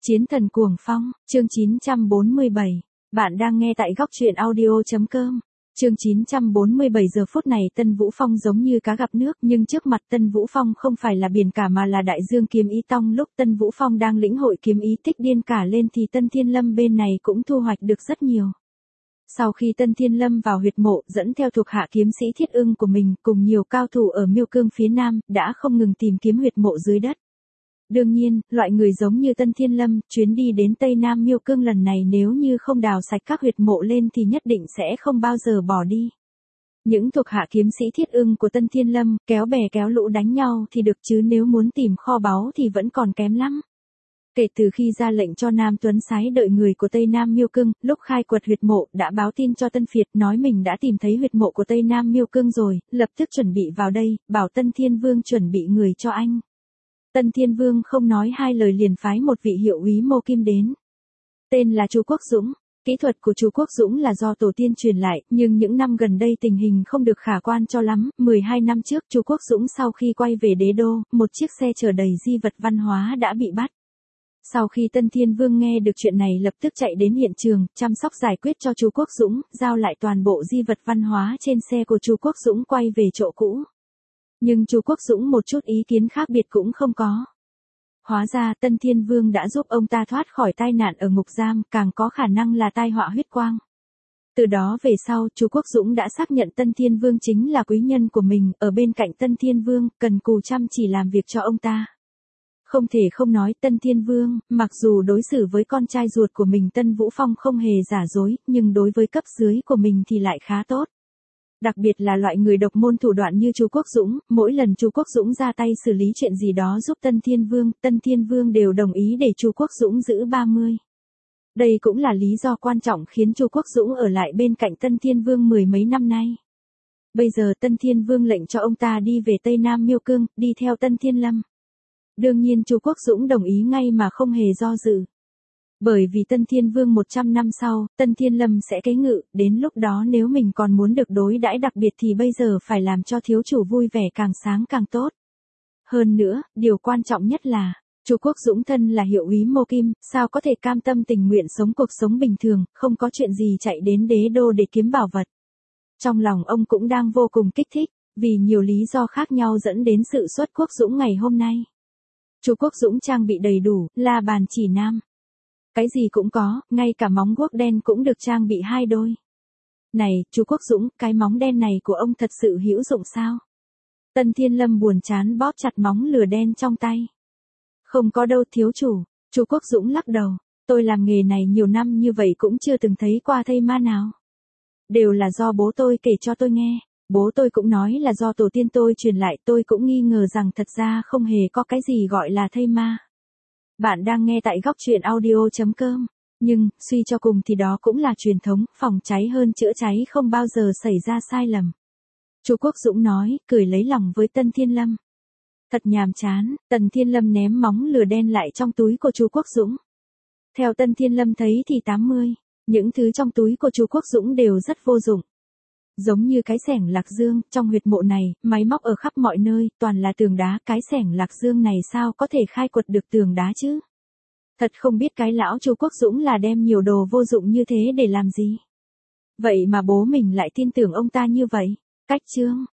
Chiến thần cuồng phong, chương 947. Bạn đang nghe tại góc truyện audio.com. Chương 947 giờ phút này Tân Vũ Phong giống như cá gặp nước, nhưng trước mặt Tân Vũ Phong không phải là biển cả mà là đại dương kiếm ý tông. Lúc Tân Vũ Phong đang lĩnh hội kiếm ý tích điên cả lên thì Tân Thiên Lâm bên này cũng thu hoạch được rất nhiều. Sau khi Tân Thiên Lâm vào huyệt mộ dẫn theo thuộc hạ kiếm sĩ Thiết Ưng của mình cùng nhiều cao thủ ở Miêu Cương phía Nam đã không ngừng tìm kiếm huyệt mộ dưới đất. Đương nhiên, loại người giống như Tân Thiên Lâm, chuyến đi đến Tây Nam Miêu Cương lần này nếu như không đào sạch các huyệt mộ lên thì nhất định sẽ không bao giờ bỏ đi. Những thuộc hạ kiếm sĩ Thiết Ưng của Tân Thiên Lâm, kéo bè kéo lũ đánh nhau thì được chứ nếu muốn tìm kho báu thì vẫn còn kém lắm. Kể từ khi ra lệnh cho Nam Tuấn Sái đợi người của Tây Nam Miêu Cương, lúc khai quật huyệt mộ đã báo tin cho Tân Phiệt nói mình đã tìm thấy huyệt mộ của Tây Nam Miêu Cương rồi, lập tức chuẩn bị vào đây, bảo Tân Thiên Vương chuẩn bị người cho anh. Tân Thiên Vương không nói hai lời liền phái một vị hiệu úy Mô Kim đến. Tên là Chu Quốc Dũng. Kỹ thuật của Chu Quốc Dũng là do tổ tiên truyền lại, nhưng những năm gần đây tình hình không được khả quan cho lắm. 12 năm trước Chu Quốc Dũng sau khi quay về đế đô, một chiếc xe chở đầy di vật văn hóa đã bị bắt. Sau khi Tân Thiên Vương nghe được chuyện này lập tức chạy đến hiện trường, chăm sóc giải quyết cho Chu Quốc Dũng, giao lại toàn bộ di vật văn hóa trên xe của Chu Quốc Dũng quay về chỗ cũ. Nhưng Chu Quốc Dũng một chút ý kiến khác biệt cũng không có. Hóa ra Tân Thiên Vương đã giúp ông ta thoát khỏi tai nạn ở ngục giam, càng có khả năng là tai họa huyết quang. Từ đó về sau, Chu Quốc Dũng đã xác nhận Tân Thiên Vương chính là quý nhân của mình, ở bên cạnh Tân Thiên Vương, cần cù chăm chỉ làm việc cho ông ta. Không thể không nói Tân Thiên Vương, mặc dù đối xử với con trai ruột của mình Tân Vũ Phong không hề giả dối, nhưng đối với cấp dưới của mình thì lại khá tốt. Đặc biệt là loại người độc môn thủ đoạn như Chu Quốc Dũng, mỗi lần Chu Quốc Dũng ra tay xử lý chuyện gì đó giúp Tân Thiên Vương đều đồng ý để Chu Quốc Dũng giữ 30. Đây cũng là lý do quan trọng khiến Chu Quốc Dũng ở lại bên cạnh Tân Thiên Vương mười mấy năm nay. Bây giờ Tân Thiên Vương lệnh cho ông ta đi về Tây Nam Miêu Cương, đi theo Tân Thiên Lâm. Đương nhiên Chu Quốc Dũng đồng ý ngay mà không hề do dự. Bởi vì Tân Thiên Vương 100 năm sau, Tân Thiên Lâm sẽ kế ngự, đến lúc đó nếu mình còn muốn được đối đãi đặc biệt thì bây giờ phải làm cho thiếu chủ vui vẻ càng sáng càng tốt. Hơn nữa, điều quan trọng nhất là, Chu Quốc Dũng thân là hiệu úy Mô Kim, sao có thể cam tâm tình nguyện sống cuộc sống bình thường, không có chuyện gì chạy đến đế đô để kiếm bảo vật. Trong lòng ông cũng đang vô cùng kích thích, vì nhiều lý do khác nhau dẫn đến sự xuất Quốc Dũng ngày hôm nay. Chu Quốc Dũng trang bị đầy đủ, la bàn chỉ nam. Cái gì cũng có, ngay cả móng guốc đen cũng được trang bị 2 đôi. Này, Chu Quốc Dũng, cái móng đen này của ông thật sự hữu dụng sao? Tân Thiên Lâm buồn chán bóp chặt móng lửa đen trong tay. Không có đâu thiếu chủ, Chu Quốc Dũng lắc đầu, tôi làm nghề này nhiều năm như vậy cũng chưa từng thấy qua thây ma nào. Đều là do bố tôi kể cho tôi nghe, bố tôi cũng nói là do tổ tiên tôi truyền lại, tôi cũng nghi ngờ rằng thật ra không hề có cái gì gọi là thây ma. Bạn đang nghe tại góc truyện audio.com. Nhưng, suy cho cùng thì đó cũng là truyền thống, phòng cháy hơn chữa cháy không bao giờ xảy ra sai lầm. Chu Quốc Dũng nói, cười lấy lòng với Tân Thiên Lâm. Thật nhàm chán, Tân Thiên Lâm ném móng lửa đen lại trong túi của Chu Quốc Dũng. Theo Tân Thiên Lâm thấy thì 80, những thứ trong túi của Chu Quốc Dũng đều rất vô dụng. Giống như cái xẻng lạc dương, trong huyệt mộ này, máy móc ở khắp mọi nơi, toàn là tường đá, cái xẻng lạc dương này sao có thể khai quật được tường đá chứ? Thật không biết cái lão Chu Quốc Dũng là đem nhiều đồ vô dụng như thế để làm gì? Vậy mà bố mình lại tin tưởng ông ta như vậy. Cách chương,